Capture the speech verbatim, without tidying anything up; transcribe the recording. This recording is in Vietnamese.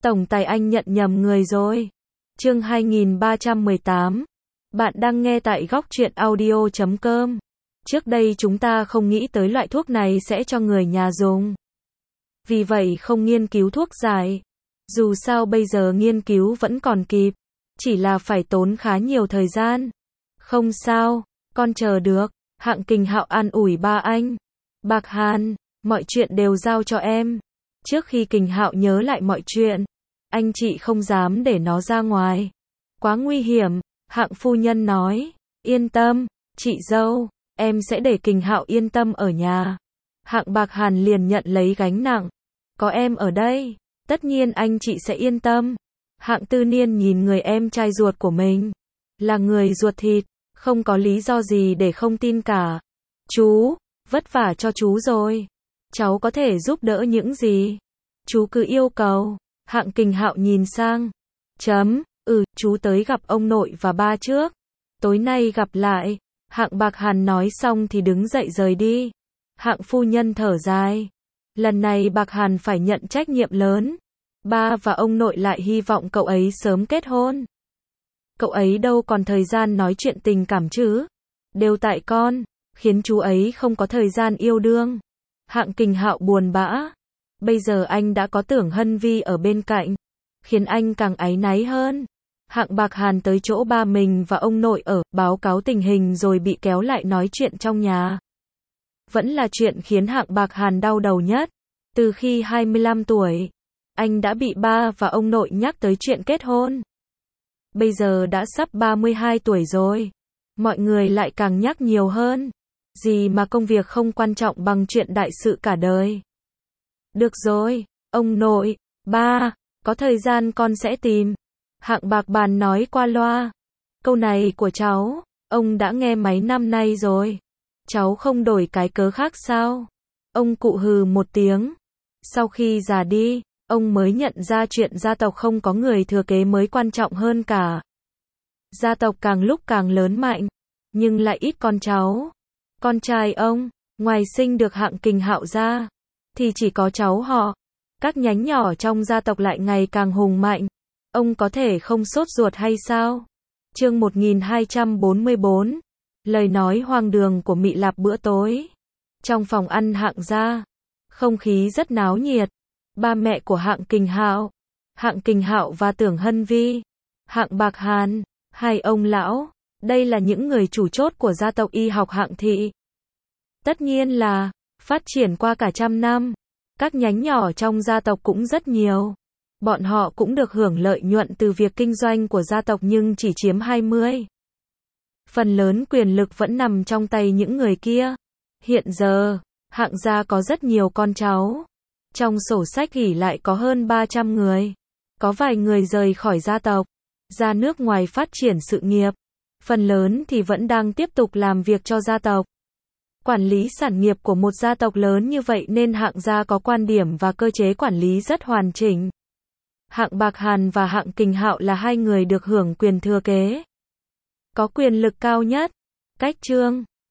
Tổng tài anh nhận nhầm người rồi. Chương hai nghìn ba trăm mười tám. Bạn đang nghe tại góc truyện audio chấm com. Trước đây chúng ta không nghĩ tới loại thuốc này sẽ cho người nhà dùng. Vì vậy không nghiên cứu thuốc giải. Dù sao bây giờ nghiên cứu vẫn còn kịp. Chỉ là phải tốn khá nhiều thời gian. Không sao, con chờ được. Hạng Kình Hạo an ủi ba anh. Bạc Hàn, mọi chuyện đều giao cho em. Trước khi Kình Hạo nhớ lại mọi chuyện, anh chị không dám để nó ra ngoài. Quá nguy hiểm, Hạng phu nhân nói. Yên tâm, chị dâu, em sẽ để Kình Hạo yên tâm ở nhà. Hạng Bạc Hàn liền nhận lấy gánh nặng. Có em ở đây, tất nhiên anh chị sẽ yên tâm. Hạng Tư Niên nhìn người em trai ruột của mình. Là người ruột thịt, không có lý do gì để không tin cả. Chú, vất vả cho chú rồi. Cháu có thể giúp đỡ những gì? Chú cứ yêu cầu. Hạng Kình Hạo nhìn sang. Chấm, ừ, chú tới gặp ông nội và ba trước. Tối nay gặp lại. Hạng Bạc Hàn nói xong thì đứng dậy rời đi. Hạng phu nhân thở dài. Lần này Bạc Hàn phải nhận trách nhiệm lớn. Ba và ông nội lại hy vọng cậu ấy sớm kết hôn. Cậu ấy đâu còn thời gian nói chuyện tình cảm chứ. Đều tại con, khiến chú ấy không có thời gian yêu đương. Hạng Kình Hạo buồn bã. Bây giờ anh đã có Tưởng Hân Vi ở bên cạnh, khiến anh càng áy náy hơn. Hạng Bạc Hàn tới chỗ ba mình và ông nội ở, báo cáo tình hình rồi bị kéo lại nói chuyện trong nhà. Vẫn là chuyện khiến Hạng Bạc Hàn đau đầu nhất. Từ khi hai mươi lăm tuổi, anh đã bị ba và ông nội nhắc tới chuyện kết hôn. Bây giờ đã sắp ba mươi hai tuổi rồi. Mọi người lại càng nhắc nhiều hơn. Gì mà công việc không quan trọng bằng chuyện đại sự cả đời. Được rồi, ông nội, ba, có thời gian con sẽ tìm. Hạng Bạc Bàn nói qua loa. Câu này của cháu, ông đã nghe mấy năm nay rồi. Cháu không đổi cái cớ khác sao? Ông cụ hừ một tiếng. Sau khi già đi, ông mới nhận ra chuyện gia tộc không có người thừa kế mới quan trọng hơn cả. Gia tộc càng lúc càng lớn mạnh, nhưng lại ít con cháu. Con trai ông, ngoài sinh được Hạng Kình Hạo ra, thì chỉ có cháu họ. Các nhánh nhỏ trong gia tộc lại ngày càng hùng mạnh. Ông có thể không sốt ruột hay sao? Chương một nghìn hai trăm bốn mươi bốn. Lời nói hoang đường của Mị Lạp bữa tối. Trong phòng ăn Hạng gia, không khí rất náo nhiệt. Ba mẹ của Hạng Kình Hạo, Hạng Kình Hạo và Tưởng Hân Vi, Hạng Bạc Hàn, hai ông lão, đây là những người chủ chốt của gia tộc y học Hạng thị. Tất nhiên là, phát triển qua cả trăm năm, các nhánh nhỏ trong gia tộc cũng rất nhiều. Bọn họ cũng được hưởng lợi nhuận từ việc kinh doanh của gia tộc nhưng chỉ chiếm hai mươi. Phần lớn quyền lực vẫn nằm trong tay những người kia. Hiện giờ, Hạng gia có rất nhiều con cháu. Trong sổ sách ghi lại có hơn ba trăm người. Có vài người rời khỏi gia tộc, ra nước ngoài phát triển sự nghiệp. Phần lớn thì vẫn đang tiếp tục làm việc cho gia tộc. Quản lý sản nghiệp của một gia tộc lớn như vậy nên Hạng gia có quan điểm và cơ chế quản lý rất hoàn chỉnh. Hạng Bạc Hàn và Hạng Kình Hạo là hai người được hưởng quyền thừa kế, có quyền lực cao nhất. Cách chương